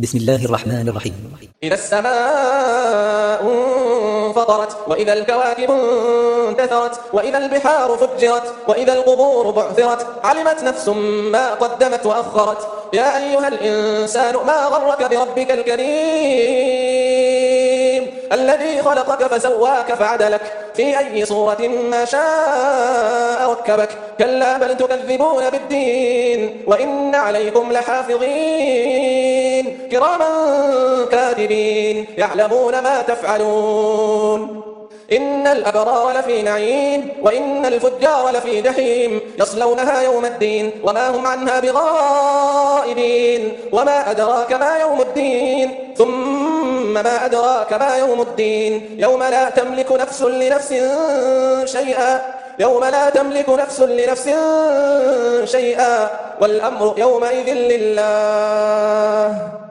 بسم الله الرحمن الرحيم. إذا السماء انفطرت وإذا الكواكب انتثرت وإذا البحار فجرت وإذا القبور بعثرت علمت نفس ما قدمت وأخرت يا أيها الإنسان ما غرك بربك الكريم الذي خلقك فسواك فعدلك في أي صورة ما شاء ركبك كلا بل تكذبون بالدين وإن عليكم لحافظين كراما كاتبين يعلمون ما تفعلون إن الأبرار لفي نعيم وإن الفجار لفي جحيم يصلونها يوم الدين وما هم عنها بغائبين وما أدراك ما يوم الدين ثم ما أدراك ما يوم الدين يوم لا تملك نفس لنفس شيئا يوم لا تملك نفس لنفس شيئا والأمر يومئذ لله